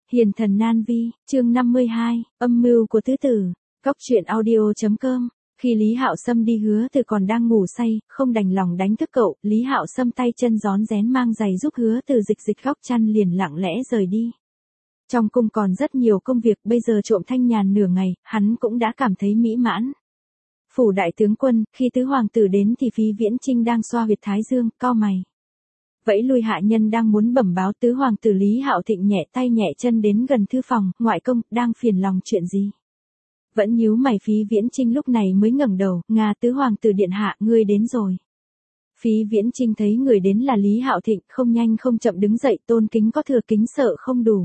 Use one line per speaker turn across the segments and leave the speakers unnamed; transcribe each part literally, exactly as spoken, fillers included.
Hiền thần nan vi, chương năm mươi hai, âm mưu của tứ tử. Cóc truyện audio chấm com. Khi Lý Hạo Sâm đi, Hứa Từ còn đang ngủ say, không đành lòng đánh thức cậu, Lý Hạo Sâm tay chân rón rén mang giày giúp Hứa Từ dịch dịch góc chăn, liền lặng lẽ rời đi. Trong cung còn rất nhiều công việc, bây giờ trộm thanh nhàn nửa ngày, hắn cũng đã cảm thấy mỹ mãn. Phủ đại tướng quân, khi tứ hoàng tử đến thì Phí Viễn Chinh đang xoa huyệt thái dương, cau mày. Vẫy lui hạ nhân đang muốn bẩm báo. Tứ hoàng tử Lý Hạo Thịnh nhẹ tay nhẹ chân đến gần thư phòng, ngoại công, đang phiền lòng chuyện gì? Vẫn nhíu mày. Phí Viễn Chinh lúc này mới ngẩng đầu, Nga tứ hoàng tử điện hạ, ngươi đến rồi. Phí Viễn Chinh thấy người đến là Lý Hạo Thịnh, không nhanh không chậm đứng dậy, tôn kính có thừa, kính sợ không đủ.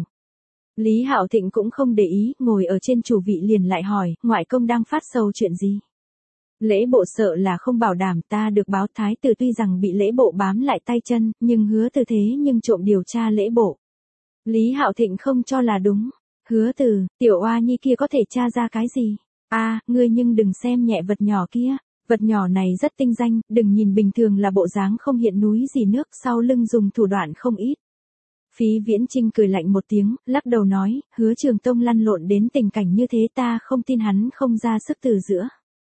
Lý Hạo Thịnh cũng không để ý, ngồi ở trên chủ vị liền lại hỏi, ngoại công đang phát sầu chuyện gì? Lễ bộ sợ là không bảo đảm, ta được báo thái tử tuy rằng bị lễ bộ bám lại tay chân, nhưng Hứa Từ thế nhưng trộm điều tra lễ bộ. Lý Hạo Thịnh không cho là đúng. Hứa Từ, tiểu oa nhi kia có thể tra ra cái gì? A, à, ngươi nhưng đừng xem nhẹ vật nhỏ kia, vật nhỏ này rất tinh danh, đừng nhìn bình thường là bộ dáng không hiện núi gì nước, sau lưng dùng thủ đoạn không ít. Phí Viễn Chinh cười lạnh một tiếng, lắc đầu nói, Hứa Trường Tông lăn lộn đến tình cảnh như thế, ta không tin hắn không ra sức từ giữa.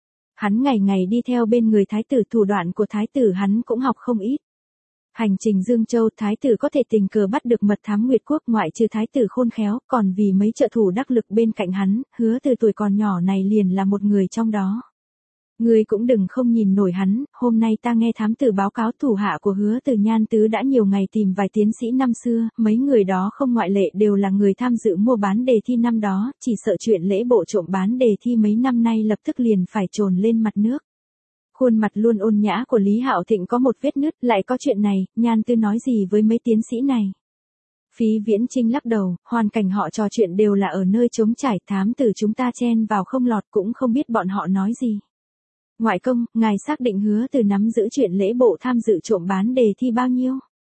Hắn ngày ngày đi theo bên người thái tử, thủ đoạn của thái tử hắn cũng học không ít. Hành trình Dương Châu, thái tử có thể tình cờ bắt được mật thám Nguyệt Quốc, ngoại trừ thái tử khôn khéo, còn vì mấy trợ thủ đắc lực bên cạnh hắn, Hứa Từ tuổi còn nhỏ này liền là một người trong đó. Ngươi cũng đừng không nhìn nổi hắn, hôm nay ta nghe thám tử báo cáo thủ hạ của Hứa Từ Nhan Tứ đã nhiều ngày tìm vài tiến sĩ năm xưa, mấy người đó không ngoại lệ đều là người tham dự mua bán đề thi năm đó, chỉ sợ chuyện lễ bộ trộm bán đề thi mấy năm nay lập tức liền phải trồn lên mặt nước. Khuôn mặt luôn ôn nhã của Lý Hạo Thịnh có một vết nứt, lại có chuyện này, Nhan Tứ nói gì với mấy tiến sĩ này? Phí Viễn Chinh lắc đầu, hoàn cảnh họ trò chuyện đều là ở nơi trống trải, thám tử chúng ta chen vào không lọt, cũng không biết bọn họ nói gì. Ngoại công, ngài xác định Hứa Từ nắm giữ chuyện lễ bộ tham dự trộm bán đề thi bao nhiêu?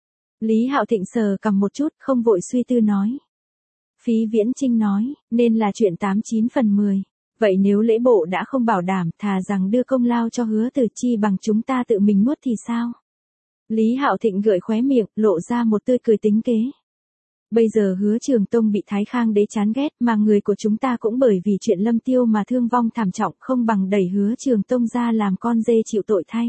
Lý Hạo Thịnh sờ cằm một chút, không vội suy tư nói. Phí Viễn Chinh nói, nên là chuyện tám chín phần mười. Vậy nếu lễ bộ đã không bảo đảm, thà rằng đưa công lao cho Hứa Từ, chi bằng chúng ta tự mình nuốt thì sao? Lý Hạo Thịnh gợi khóe miệng, lộ ra một tươi cười tính kế. Bây giờ Hứa Trường Tông bị Thái Khang đế chán ghét, mà người của chúng ta cũng bởi vì chuyện Lâm Tiêu mà thương vong thảm trọng, không bằng đẩy Hứa Trường Tông ra làm con dê chịu tội thay.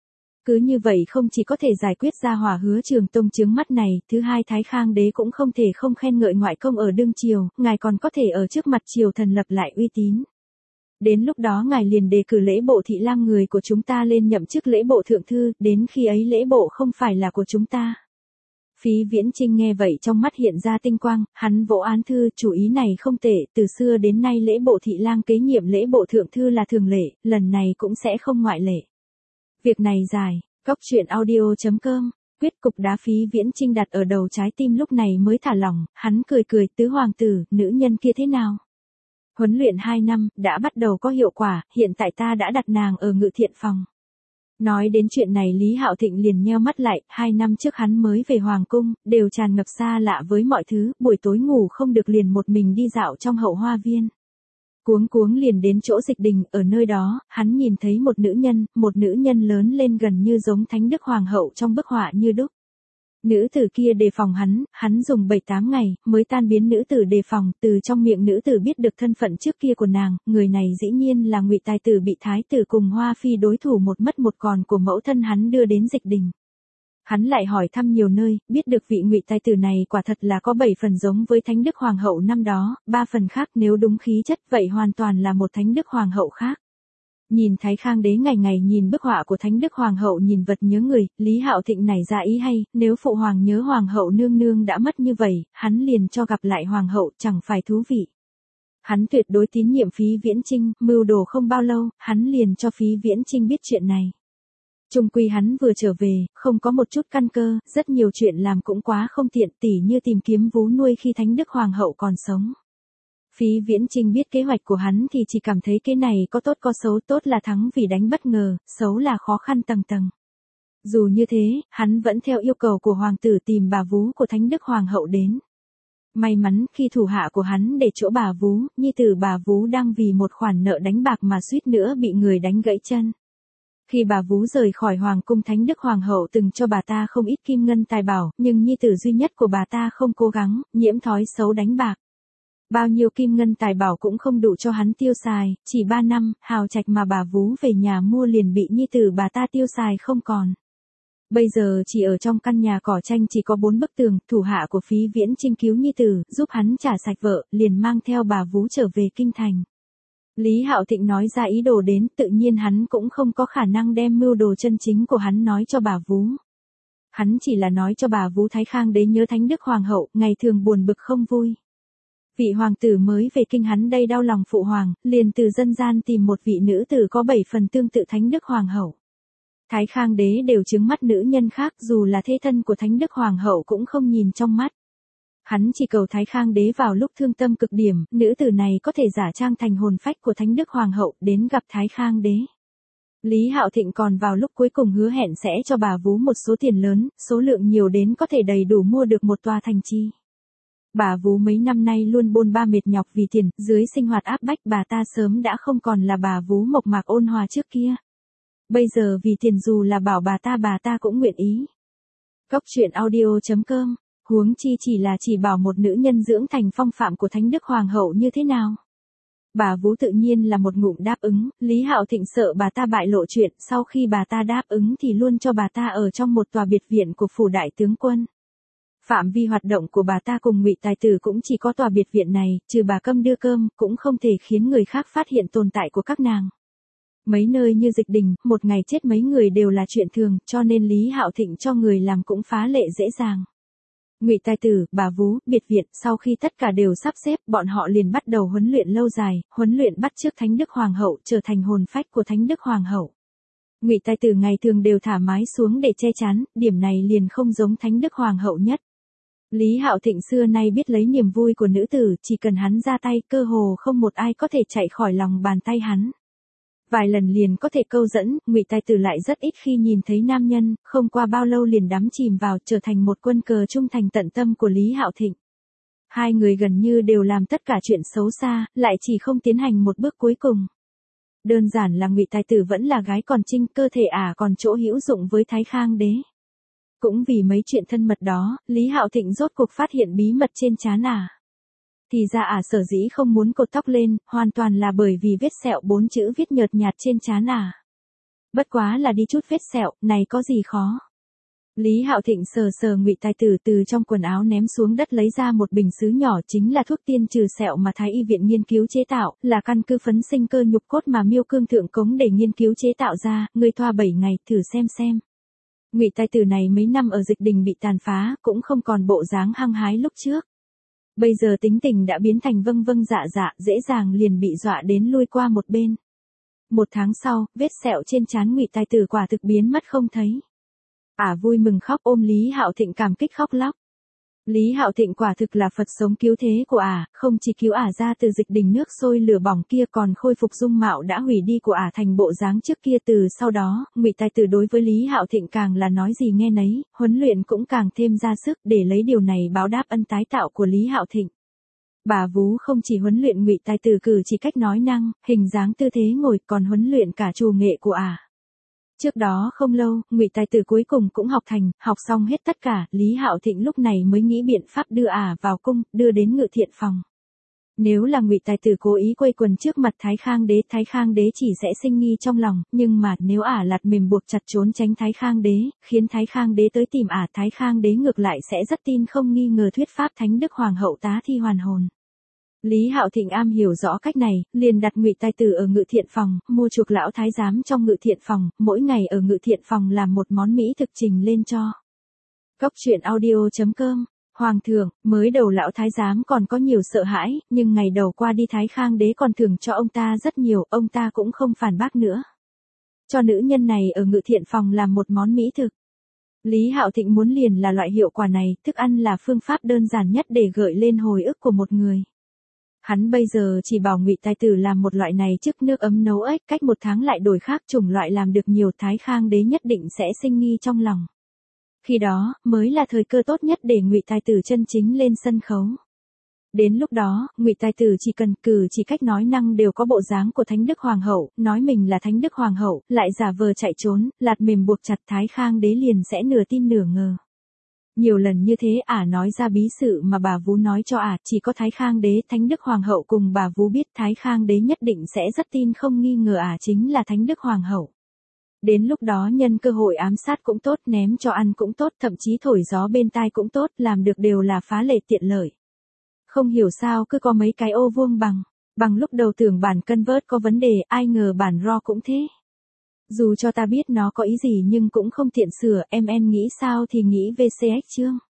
Cứ như vậy không chỉ có thể giải quyết ra hỏa Hứa Trường Tông chướng mắt này, thứ hai Thái Khang đế cũng không thể không khen ngợi ngoại công ở đương triều, ngài còn có thể ở trước mặt triều thần lập lại uy tín. Đến lúc đó ngài liền đề cử lễ bộ thị lang người của chúng ta lên nhậm chức lễ bộ thượng thư, đến khi ấy lễ bộ không phải là của chúng ta. Phí Viễn Chinh nghe vậy trong mắt hiện ra tinh quang, hắn vỗ án thư, chủ ý này không tệ, từ xưa đến nay lễ bộ thị lang kế nhiệm lễ bộ thượng thư là thường lệ, lần này cũng sẽ không ngoại lệ. Việc này dài, cóc truyện audio chấm com, quyết cục đá Phí Viễn Chinh đặt ở đầu trái tim lúc này mới thả lỏng, hắn cười cười, tứ hoàng tử, nữ nhân kia thế nào? Huấn luyện hai năm, đã bắt đầu có hiệu quả, hiện tại ta đã đặt nàng ở ngự thiện phòng. Nói đến chuyện này Lý Hạo Thịnh liền nheo mắt lại, hai năm trước hắn mới về Hoàng Cung, đều tràn ngập xa lạ với mọi thứ, buổi tối ngủ không được liền một mình đi dạo trong hậu hoa viên. Cuống cuống liền đến chỗ Dịch Đình, ở nơi đó, hắn nhìn thấy một nữ nhân, một nữ nhân lớn lên gần như giống Thánh Đức Hoàng hậu trong bức họa như đúc. Nữ tử kia đề phòng hắn, hắn dùng bảy tám ngày, mới tan biến nữ tử đề phòng, từ trong miệng nữ tử biết được thân phận trước kia của nàng, người này dĩ nhiên là Ngụy Tài tử bị thái tử cùng Hoa Phi đối thủ một mất một còn của mẫu thân hắn đưa đến Dịch Đình. Hắn lại hỏi thăm nhiều nơi, biết được vị Ngụy Tài tử này quả thật là có bảy phần giống với Thánh Đức Hoàng hậu năm đó, ba phần khác, nếu đúng khí chất vậy hoàn toàn là một Thánh Đức Hoàng hậu khác. Nhìn Thái Khang đế ngày ngày nhìn bức họa của Thánh Đức Hoàng hậu nhìn vật nhớ người, Lý Hạo Thịnh nảy ra ý hay, nếu phụ hoàng nhớ Hoàng hậu nương nương đã mất như vậy, hắn liền cho gặp lại Hoàng hậu, chẳng phải thú vị. Hắn tuyệt đối tín nhiệm Phí Viễn Chinh, mưu đồ không bao lâu, hắn liền cho Phí Viễn Chinh biết chuyện này. Chung quy hắn vừa trở về, không có một chút căn cơ, rất nhiều chuyện làm cũng quá không tiện, tỉ như tìm kiếm vú nuôi khi Thánh Đức Hoàng hậu còn sống. Phí Viễn Chinh biết kế hoạch của hắn thì chỉ cảm thấy cái này có tốt có xấu, tốt là thắng vì đánh bất ngờ, xấu là khó khăn tầng tầng. Dù như thế, hắn vẫn theo yêu cầu của hoàng tử tìm bà vú của Thánh Đức Hoàng hậu đến. May mắn khi thủ hạ của hắn để chỗ bà vú, nhi tử bà vú đang vì một khoản nợ đánh bạc mà suýt nữa bị người đánh gãy chân. Khi bà vú rời khỏi hoàng cung, Thánh Đức Hoàng hậu từng cho bà ta không ít kim ngân tài bảo, nhưng nhi tử duy nhất của bà ta không cố gắng, nhiễm thói xấu đánh bạc. Bao nhiêu kim ngân tài bảo cũng không đủ cho hắn tiêu xài, chỉ ba năm, hào trạch mà bà vú về nhà mua liền bị nhi tử bà ta tiêu xài không còn. Bây giờ chỉ ở trong căn nhà cỏ tranh chỉ có bốn bức tường, thủ hạ của Phí Viễn Chinh cứu nhi tử, giúp hắn trả sạch vợ, liền mang theo bà vú trở về kinh thành. Lý Hạo Thịnh nói ra ý đồ đến, tự nhiên hắn cũng không có khả năng đem mưu đồ chân chính của hắn nói cho bà vú. Hắn chỉ là nói cho bà vú Thái Khang đế nhớ Thánh Đức Hoàng hậu, ngày thường buồn bực không vui. Vị hoàng tử mới về kinh hắn đây đau lòng phụ hoàng, liền từ dân gian tìm một vị nữ tử có bảy phần tương tự Thánh Đức Hoàng hậu. Thái Khang đế đều trướng mắt nữ nhân khác, dù là thế thân của Thánh Đức Hoàng hậu cũng không nhìn trong mắt. Hắn chỉ cầu Thái Khang đế vào lúc thương tâm cực điểm, nữ tử này có thể giả trang thành hồn phách của Thánh Đức Hoàng hậu đến gặp Thái Khang đế. Lý Hạo Thịnh còn vào lúc cuối cùng hứa hẹn sẽ cho bà vú một số tiền lớn, số lượng nhiều đến có thể đầy đủ mua được một tòa thành trì. Bà vú mấy năm nay luôn bôn ba mệt nhọc vì tiền, dưới sinh hoạt áp bách bà ta sớm đã không còn là bà vú mộc mạc ôn hòa trước kia. Bây giờ vì tiền dù là bảo bà ta bà ta cũng nguyện ý. Cốc truyện audio chấm com, huống chi chỉ là chỉ bảo một nữ nhân dưỡng thành phong phạm của Thánh Đức Hoàng hậu như thế nào. Bà vú tự nhiên là một ngụm đáp ứng, Lý Hạo Thịnh sợ bà ta bại lộ chuyện, sau khi bà ta đáp ứng thì luôn cho bà ta ở trong một tòa biệt viện của phủ đại tướng quân. Phạm vi hoạt động của bà ta cùng Ngụy Tài Tử cũng chỉ có tòa biệt viện này, trừ bà Câm đưa cơm, cũng không thể khiến người khác phát hiện tồn tại của các nàng. Mấy nơi như Dịch Đình, một ngày chết mấy người đều là chuyện thường, cho nên Lý Hạo Thịnh cho người làm cũng phá lệ dễ dàng. Ngụy Tài Tử, bà vú, biệt viện, sau khi tất cả đều sắp xếp, bọn họ liền bắt đầu huấn luyện lâu dài, huấn luyện bắt chước Thánh Đức Hoàng hậu, trở thành hồn phách của Thánh Đức Hoàng hậu. Ngụy Tài Tử ngày thường đều thả mái xuống để che chắn, điểm này liền không giống Thánh Đức Hoàng hậu nhất. Lý Hạo Thịnh xưa nay biết lấy niềm vui của nữ tử, chỉ cần hắn ra tay, cơ hồ không một ai có thể chạy khỏi lòng bàn tay hắn. Vài lần liền có thể câu dẫn, Ngụy Tài Tử lại rất ít khi nhìn thấy nam nhân, không qua bao lâu liền đắm chìm vào, trở thành một quân cờ trung thành tận tâm của Lý Hạo Thịnh. Hai người gần như đều làm tất cả chuyện xấu xa, lại chỉ không tiến hành một bước cuối cùng. Đơn giản là Ngụy Tài Tử vẫn là gái còn trinh, cơ thể ả à còn chỗ hữu dụng với Thái Khang đế. Cũng vì mấy chuyện thân mật đó, Lý Hạo Thịnh rốt cuộc phát hiện bí mật trên trán ả. À. Thì ra ả à sở dĩ không muốn cột tóc lên, hoàn toàn là bởi vì vết sẹo bốn chữ viết nhợt nhạt trên trán ả. À. Bất quá là đi chút vết sẹo, này có gì khó. Lý Hạo Thịnh sờ sờ Ngụy Tài Tử từ trong quần áo ném xuống đất lấy ra một bình sứ nhỏ, chính là thuốc tiên trừ sẹo mà Thái Y viện nghiên cứu chế tạo, là căn cứ phấn sinh cơ nhục cốt mà Miêu Cương thượng cống để nghiên cứu chế tạo ra, ngươi thoa bảy ngày, thử xem xem. Ngụy Tài Tử này mấy năm ở Dịch Đình bị tàn phá, cũng không còn bộ dáng hăng hái lúc trước. Bây giờ tính tình đã biến thành vâng vâng dạ dạ, dễ dàng liền bị dọa đến lui qua một bên. Một tháng sau, vết sẹo trên trán Ngụy Tài Tử quả thực biến mất không thấy. Ả à vui mừng khóc ôm Lý Hạo Thịnh cảm kích khóc lóc. Lý Hạo Thịnh quả thực là Phật sống cứu thế của Ả, à, không chỉ cứu Ả à ra từ Dịch Đình nước sôi lửa bỏng kia, còn khôi phục dung mạo đã hủy đi của Ả à thành bộ dáng trước kia. Từ sau đó, Ngụy Tài Tử đối với Lý Hạo Thịnh càng là nói gì nghe nấy, huấn luyện cũng càng thêm ra sức để lấy điều này báo đáp ân tái tạo của Lý Hạo Thịnh. Bà vú không chỉ huấn luyện Ngụy Tài Tử cử chỉ cách nói năng, hình dáng tư thế ngồi, còn huấn luyện cả trù nghệ của Ả. À. Trước đó không lâu, Ngụy Tài Tử cuối cùng cũng học thành, học xong hết tất cả, Lý Hạo Thịnh lúc này mới nghĩ biện pháp đưa Ả à vào cung, đưa đến ngự thiện phòng. Nếu là Ngụy Tài Tử cố ý quây quần trước mặt Thái Khang đế, Thái Khang đế chỉ sẽ sinh nghi trong lòng, nhưng mà nếu Ả à lạt mềm buộc chặt trốn tránh Thái Khang đế, khiến Thái Khang đế tới tìm Ả, à, Thái Khang đế ngược lại sẽ rất tin không nghi ngờ thuyết pháp Thánh Đức Hoàng hậu tá thi hoàn hồn. Lý Hạo Thịnh am hiểu rõ cách này, liền đặt Ngụy Tài Tử ở ngự thiện phòng, mua chuộc lão thái giám trong ngự thiện phòng, mỗi ngày ở ngự thiện phòng làm một món mỹ thực trình lên cho. Cốc truyện audio chấm com, Hoàng thượng, mới đầu lão thái giám còn có nhiều sợ hãi, nhưng ngày đầu qua đi Thái Khang đế còn thưởng cho ông ta rất nhiều, ông ta cũng không phản bác nữa. Cho nữ nhân này ở ngự thiện phòng làm một món mỹ thực. Lý Hạo Thịnh muốn liền là loại hiệu quả này, thức ăn là phương pháp đơn giản nhất để gợi lên hồi ức của một người. Hắn bây giờ chỉ bảo Ngụy Tài Tử làm một loại này trước nước ấm nấu ếch, cách một tháng lại đổi khác chủng loại làm được nhiều, Thái Khang đế nhất định sẽ sinh nghi trong lòng. Khi đó, mới là thời cơ tốt nhất để Ngụy Tài Tử chân chính lên sân khấu. Đến lúc đó, Ngụy Tài Tử chỉ cần cử chỉ cách nói năng đều có bộ dáng của Thánh Đức Hoàng hậu, nói mình là Thánh Đức Hoàng hậu, lại giả vờ chạy trốn, lạt mềm buộc chặt Thái Khang đế liền sẽ nửa tin nửa ngờ. Nhiều lần như thế ả nói ra bí sự mà bà Vú nói cho ả, chỉ có Thái Khang đế, Thánh Đức Hoàng hậu cùng bà Vú biết. Thái Khang đế nhất định sẽ rất tin không nghi ngờ ả chính là Thánh Đức Hoàng hậu. Đến lúc đó nhân cơ hội ám sát cũng tốt, ném cho ăn cũng tốt, thậm chí thổi gió bên tai cũng tốt, làm được đều là phá lệ tiện lợi. Không hiểu sao cứ có mấy cái ô vuông bằng, bằng lúc đầu tưởng bản convert có vấn đề, ai ngờ bản raw cũng thế. Dù cho ta biết nó có ý gì nhưng cũng không tiện sửa, em en nghĩ sao thì nghĩ vê xê ích chương.